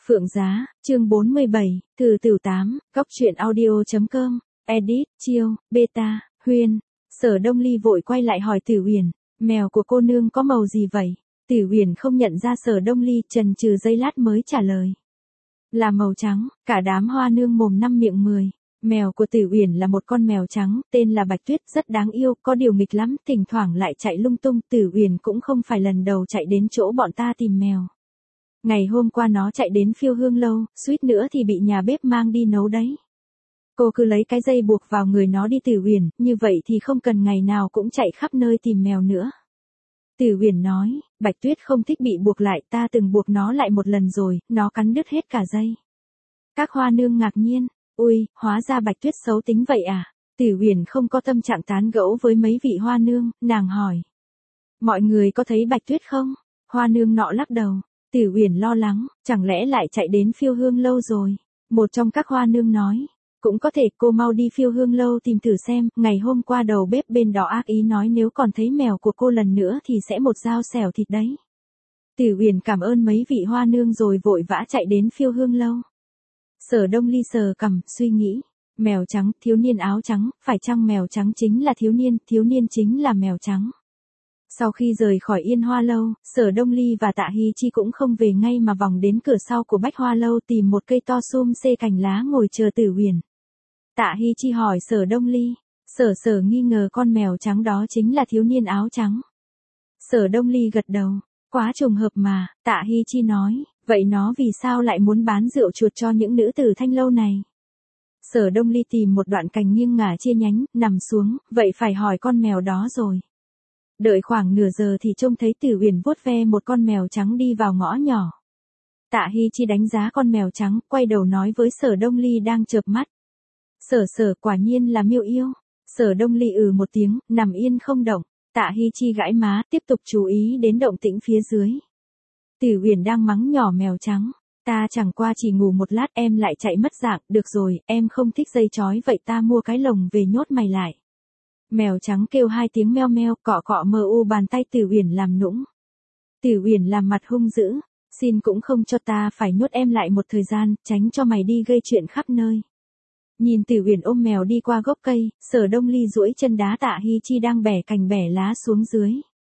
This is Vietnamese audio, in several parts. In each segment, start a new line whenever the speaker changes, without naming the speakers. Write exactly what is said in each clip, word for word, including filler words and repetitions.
Phượng Giá, chương bốn mươi bảy, từ Tửu tám, góc truyện audio.com, edit, chiêu, beta, Huyên. Sở Đông Ly vội quay lại hỏi Tử Uyển, mèo của cô nương có màu gì vậy? Tử Uyển không nhận ra Sở Đông Ly, chần chừ giây lát mới trả lời. Là màu trắng. Cả đám hoa nương mồm năm miệng mười. Mèo của Tử Uyển là một con mèo trắng, tên là Bạch Tuyết, rất đáng yêu, có điều nghịch lắm, thỉnh thoảng lại chạy lung tung. Tử Uyển cũng không phải lần đầu chạy đến chỗ bọn ta tìm mèo. Ngày hôm qua nó chạy đến Phiêu Hương lâu, suýt nữa thì bị nhà bếp mang đi nấu đấy. Cô cứ lấy cái dây buộc vào người nó đi Tử Uyển, như vậy thì không cần ngày nào cũng chạy khắp nơi tìm mèo nữa. Tử Uyển nói, Bạch Tuyết không thích bị buộc lại, ta từng buộc nó lại một lần rồi, nó cắn đứt hết cả dây. Các hoa nương ngạc nhiên, ui, hóa ra Bạch Tuyết xấu tính vậy à? Tử Uyển không có tâm trạng tán gẫu với mấy vị hoa nương, nàng hỏi. Mọi người có thấy Bạch Tuyết không? Hoa nương nọ lắc đầu. Tử Uyển lo lắng, chẳng lẽ lại chạy đến Phiêu Hương lâu rồi? Một trong các hoa nương nói, cũng có thể, cô mau đi Phiêu Hương lâu tìm thử xem, ngày hôm qua đầu bếp bên đó ác ý nói nếu còn thấy mèo của cô lần nữa thì sẽ một dao xẻo thịt đấy. Tử Uyển cảm ơn mấy vị hoa nương rồi vội vã chạy đến Phiêu Hương lâu. Sở Đông Ly sờ cằm, suy nghĩ, mèo trắng, thiếu niên áo trắng, phải chăng mèo trắng chính là thiếu niên, thiếu niên chính là mèo trắng. Sau khi rời khỏi Yên Hoa lâu, Sở Đông Ly và Tạ Hi Chi cũng không về ngay mà vòng đến cửa sau của Bách Hoa lâu tìm một cây to sum xê cành lá ngồi chờ Tử Uyển. Tạ Hi Chi hỏi Sở Đông Ly, Sở Sở nghi ngờ con mèo trắng đó chính là thiếu niên áo trắng. Sở Đông Ly gật đầu, quá trùng hợp mà. Tạ Hi Chi nói, vậy nó vì sao lại muốn bán rượu chuột cho những nữ tử thanh lâu này? Sở Đông Ly tìm một đoạn cành nghiêng ngả chia nhánh, nằm xuống, vậy phải hỏi con mèo đó rồi. Đợi khoảng nửa giờ thì trông thấy Tử Uyển vuốt ve một con mèo trắng đi vào ngõ nhỏ. Tạ Hi Chi đánh giá con mèo trắng, quay đầu nói với Sở Đông Ly đang chợp mắt. Sở Sở quả nhiên là miêu yêu. Sở Đông Ly ừ một tiếng, nằm yên không động. Tạ Hi Chi gãi má, tiếp tục chú ý đến động tĩnh phía dưới. Tử Uyển đang mắng nhỏ mèo trắng. Ta chẳng qua chỉ ngủ một lát em lại chạy mất dạng, được rồi, em không thích dây chói vậy ta mua cái lồng về nhốt mày lại. Mèo trắng kêu hai tiếng meo meo, cọ cọ mờ u bàn tay Tử Uyển làm nũng. Tử Uyển làm mặt hung dữ, xin cũng không cho ta phải nhốt em lại một thời gian, tránh cho mày đi gây chuyện khắp nơi. Nhìn Tử Uyển ôm mèo đi qua gốc cây, Sở Đông Ly duỗi chân đá Tạ Hi Chi đang bẻ cành bẻ lá xuống dưới.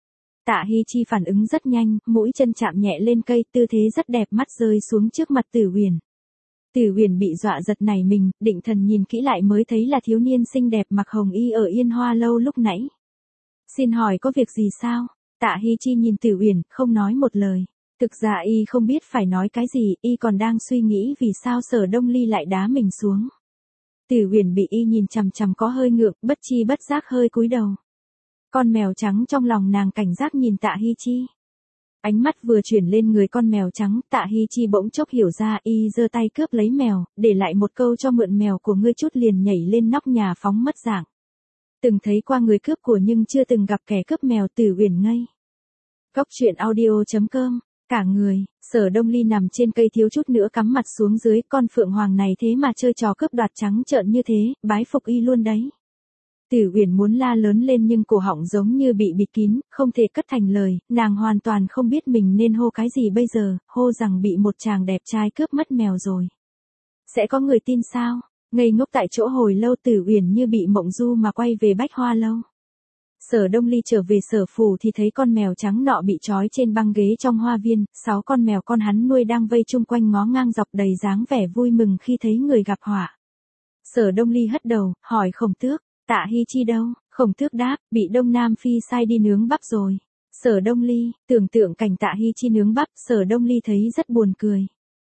Tạ Hi Chi phản ứng rất nhanh, mũi chân chạm nhẹ lên cây, tư thế rất đẹp, mắt rơi xuống trước mặt Tử Uyển. Tử Uyển bị dọa giật nảy mình, định thần nhìn kỹ lại mới thấy là thiếu niên xinh đẹp mặc hồng y ở Yên Hoa lâu lúc nãy. Xin hỏi có việc gì sao? Tạ Hi Chi nhìn Tử Uyển, không nói một lời. Thực ra y không biết phải nói cái gì, y còn đang suy nghĩ vì sao Sở Đông Ly lại đá mình xuống. Tử Uyển bị y nhìn chằm chằm có hơi ngượng, bất chi bất giác hơi cúi đầu. Con mèo trắng trong lòng nàng cảnh giác nhìn Tạ Hi Chi. Ánh mắt vừa chuyển lên người con mèo trắng, Tạ Hi Chi bỗng chốc hiểu ra, y giơ tay cướp lấy mèo, để lại một câu cho mượn mèo của ngươi chút liền nhảy lên nóc nhà phóng mất dạng. Từng thấy qua người cướp của nhưng chưa từng gặp kẻ cướp mèo. Tử Uyển ngây. Góc truyện audio.com, cả người, Sở Đông Ly nằm trên cây thiếu chút nữa cắm mặt xuống dưới, con phượng hoàng này thế mà chơi trò cướp đoạt trắng trợn như thế, bái phục y luôn đấy. Tử Uyển muốn la lớn lên nhưng cổ họng giống như bị bịt kín, không thể cất thành lời, nàng hoàn toàn không biết mình nên hô cái gì bây giờ, hô rằng bị một chàng đẹp trai cướp mất mèo rồi. Sẽ có người tin sao? Ngây ngốc tại chỗ hồi lâu, Tử Uyển như bị mộng du mà quay về Bách Hoa lâu. Sở Đông Ly trở về sở phủ thì thấy con mèo trắng nọ bị trói trên băng ghế trong hoa viên, sáu con mèo con hắn nuôi đang vây chung quanh ngó ngang dọc đầy dáng vẻ vui mừng khi thấy người gặp họa. Sở Đông Ly hất đầu, hỏi Khổng Tước, Tạ Hi Chi đâu? Khổng Tước đáp, bị Đông Nam Phi sai đi nướng bắp rồi. Sở Đông Ly, tưởng tượng cảnh Tạ Hi Chi nướng bắp, Sở Đông Ly thấy rất buồn cười.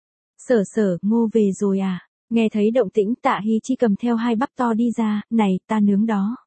Sở Sở, Ngô về rồi à? Nghe thấy động tĩnh Tạ Hi Chi cầm theo hai bắp to đi ra, này, ta nướng đó.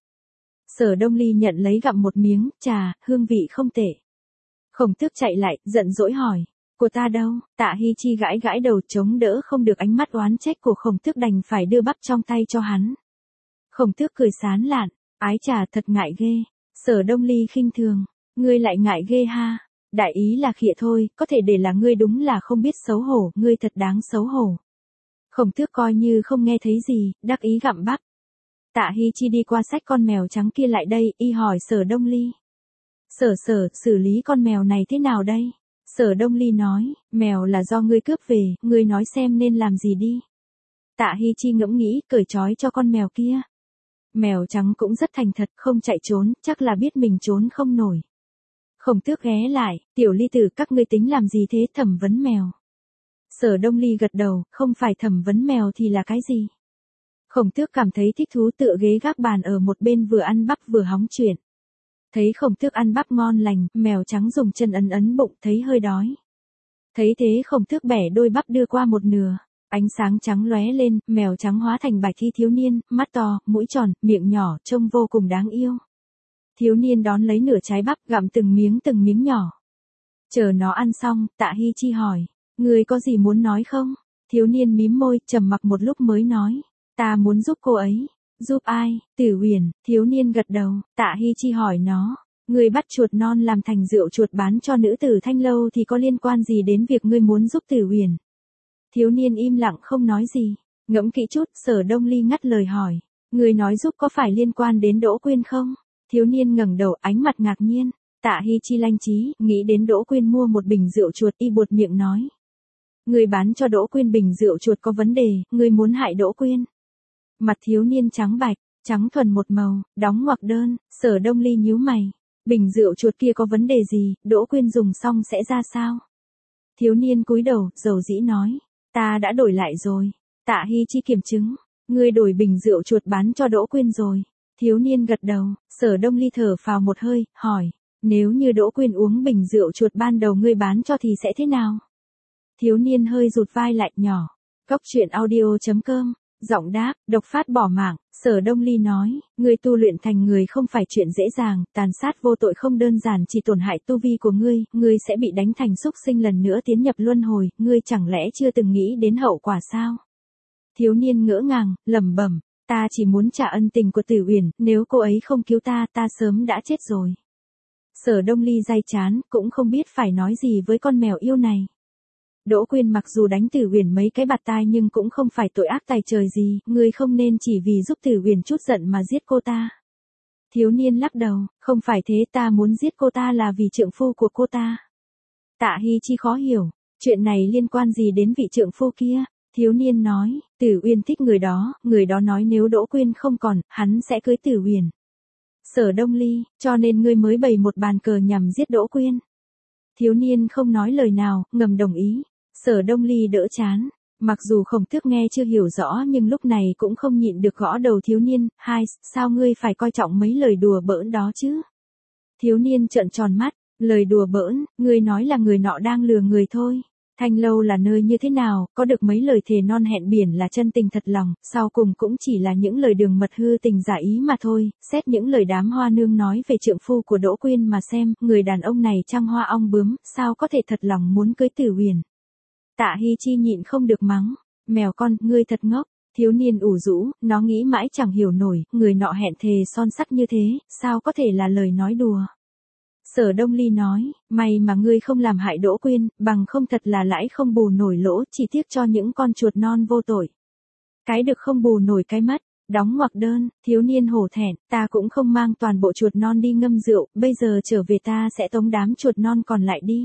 Sở Đông Ly nhận lấy gặm một miếng, chà, hương vị không tệ. Khổng Tước chạy lại, giận dỗi hỏi, của ta đâu? Tạ Hi Chi gãi gãi đầu chống đỡ không được ánh mắt oán trách của Khổng Tước đành phải đưa bắp trong tay cho hắn. Khổng Tước cười sán lạn, ái chà thật ngại ghê. Sở Đông Ly khinh thường, ngươi lại ngại ghê ha. Đại ý là khịa thôi, có thể để là ngươi đúng là không biết xấu hổ, ngươi thật đáng xấu hổ. Khổng Tước coi như không nghe thấy gì, đắc ý gặm bắp. Tạ Hi Chi đi qua xách con mèo trắng kia lại đây, y hỏi Sở Đông Ly. Sở Sở, xử lý con mèo này thế nào đây? Sở Đông Ly nói, mèo là do ngươi cướp về, ngươi nói xem nên làm gì đi. Tạ Hi Chi ngẫm nghĩ, cởi trói cho con mèo kia. Mèo trắng cũng rất thành thật, không chạy trốn, chắc là biết mình trốn không nổi. Khổng Tước ghé lại, tiểu Ly tử các ngươi tính làm gì thế, thẩm vấn mèo. Sở Đông Ly gật đầu, không phải thẩm vấn mèo thì là cái gì? Khổng Tước cảm thấy thích thú, tựa ghế gác bàn ở một bên vừa ăn bắp vừa hóng chuyện. Thấy Khổng Tước ăn bắp ngon lành, mèo trắng dùng chân ấn ấn bụng, thấy hơi đói. Thấy thế Khổng Tước bẻ đôi bắp đưa qua một nửa, ánh sáng trắng lóe lên, mèo trắng hóa thành bạch thi thiếu niên, mắt to, mũi tròn, miệng nhỏ, trông vô cùng đáng yêu. Thiếu niên đón lấy nửa trái bắp, gặm từng miếng từng miếng nhỏ. Chờ nó ăn xong, Tạ Hi Chi hỏi, ngươi có gì muốn nói không? Thiếu niên mím môi, trầm mặc một lúc mới nói, ta muốn giúp cô ấy. Giúp ai? Tử Uyển. Thiếu niên gật đầu. Tạ Hi Chi hỏi nó, ngươi bắt chuột non làm thành rượu chuột bán cho nữ tử Thanh Lâu thì có liên quan gì đến việc ngươi muốn giúp Tử Uyển? Thiếu niên im lặng không nói gì. Ngẫm kỹ chút, Sở Đông Ly ngắt lời hỏi, ngươi nói giúp có phải liên quan đến Đỗ Quyên không? Thiếu niên ngẩng đầu, ánh mặt ngạc nhiên. Tạ Hi Chi lanh trí, nghĩ đến Đỗ Quyên mua một bình rượu chuột, y buột miệng nói, ngươi bán cho Đỗ Quyên bình rượu chuột có vấn đề, ngươi muốn hại Đỗ Quyên. Mặt thiếu niên trắng bạch, trắng thuần một màu, đóng ngoặc đơn. Sở Đông Ly nhíu mày, bình rượu chuột kia có vấn đề gì, Đỗ Quyên dùng xong sẽ ra sao? Thiếu niên cúi đầu, dầu dĩ nói, ta đã đổi lại rồi. Tạ Hi Chi kiểm chứng, ngươi đổi bình rượu chuột bán cho Đỗ Quyên rồi. Thiếu niên gật đầu. Sở Đông Ly thở phào một hơi, hỏi, nếu như Đỗ Quyên uống bình rượu chuột ban đầu ngươi bán cho thì sẽ thế nào? Thiếu niên hơi rụt vai lại, nhỏ. Góc truyện audio chấm com. Giọng đáp, độc phát bỏ mạng. Sở Đông Ly nói, ngươi tu luyện thành người không phải chuyện dễ dàng, tàn sát vô tội không đơn giản chỉ tổn hại tu vi của ngươi, ngươi sẽ bị đánh thành súc sinh lần nữa tiến nhập luân hồi, ngươi chẳng lẽ chưa từng nghĩ đến hậu quả sao? Thiếu niên ngỡ ngàng, lẩm bẩm, ta chỉ muốn trả ân tình của Tử Uyển, nếu cô ấy không cứu ta, ta sớm đã chết rồi. Sở Đông Ly day chán, cũng không biết phải nói gì với con mèo yêu này. Đỗ Quyên mặc dù đánh Tử Uyển mấy cái bạt tai nhưng cũng không phải tội ác tày trời gì, ngươi không nên chỉ vì giúp Tử Uyển chút giận mà giết cô ta. Thiếu niên lắc đầu, không phải thế, ta muốn giết cô ta là vì trượng phu của cô ta. Tạ Hi Chi khó hiểu, chuyện này liên quan gì đến vị trượng phu kia? Thiếu niên nói, Tử Uyên thích người đó, người đó nói nếu Đỗ Quyên không còn, hắn sẽ cưới Tử Uyển. Sở Đông Ly, cho nên ngươi mới bày một bàn cờ nhằm giết Đỗ Quyên. Thiếu niên không nói lời nào, ngầm đồng ý. Sở Đông Ly đỡ chán. Mặc dù Khổng Tước nghe chưa hiểu rõ nhưng lúc này cũng không nhịn được gõ đầu thiếu niên. Hai, sao ngươi phải coi trọng mấy lời đùa bỡn đó chứ? Thiếu niên trợn tròn mắt. Lời đùa bỡn, ngươi nói là người nọ đang lừa người thôi. Thanh Lâu là nơi như thế nào, có được mấy lời thề non hẹn biển là chân tình thật lòng, sau cùng cũng chỉ là những lời đường mật hư tình giả ý mà thôi. Xét những lời đám hoa nương nói về trượng phu của Đỗ Quyên mà xem, người đàn ông này trăng hoa ong bướm, sao có thể thật lòng muốn cưới Tử Uyển. Tạ Hi Chi nhịn không được mắng, mèo con, ngươi thật ngốc. Thiếu niên ủ rũ, nó nghĩ mãi chẳng hiểu nổi, người nọ hẹn thề son sắt như thế, sao có thể là lời nói đùa. Sở Đông Ly nói, may mà ngươi không làm hại Đỗ Quyên, bằng không thật là lãi không bù nổi lỗ, chỉ tiếc cho những con chuột non vô tội. Cái được không bù nổi cái mất. Đóng ngoặc đơn. Thiếu niên hổ thẹn, ta cũng không mang toàn bộ chuột non đi ngâm rượu, bây giờ trở về ta sẽ tống đám chuột non còn lại đi.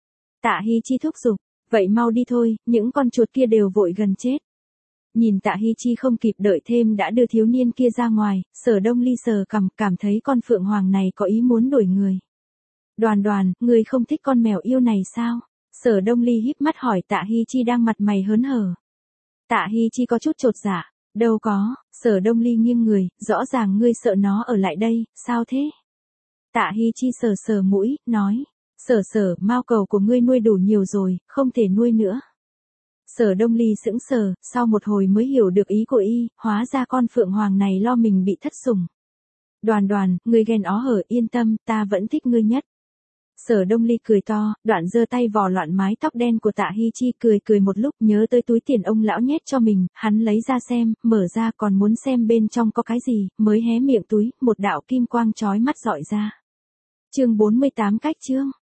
Tạ Hi Chi thúc giục, vậy mau đi thôi, những con chuột kia đều vội gần chết. Nhìn Tạ Hi Chi không kịp đợi thêm đã đưa thiếu niên kia ra ngoài, Sở Đông Ly sờ cằm, cảm thấy con phượng hoàng này có ý muốn đổi người. Đoàn đoàn, ngươi không thích con mèo yêu này sao? Sở Đông Ly híp mắt hỏi Tạ Hi Chi đang mặt mày hớn hở. Tạ Hi Chi có chút chột dạ, đâu có. Sở Đông Ly nghiêng người, rõ ràng ngươi sợ nó ở lại đây, sao thế? Tạ Hi Chi sờ sờ mũi, nói, sở sở, mao cầu của ngươi nuôi đủ nhiều rồi, không thể nuôi nữa. Sở Đông Ly sững sờ, sau một hồi mới hiểu được ý của y, hóa ra con phượng hoàng này lo mình bị thất sủng. Đoàn đoàn, ngươi ghen ó hở, yên tâm, ta vẫn thích ngươi nhất. Sở Đông Ly cười to, đoạn giơ tay vò loạn mái tóc đen của Tạ Hi Chi, cười cười một lúc, nhớ tới túi tiền ông lão nhét cho mình, hắn lấy ra xem, mở ra còn muốn xem bên trong có cái gì, mới hé miệng túi, một đạo kim quang chói mắt rọi ra. Chương bốn mươi tám cách chương.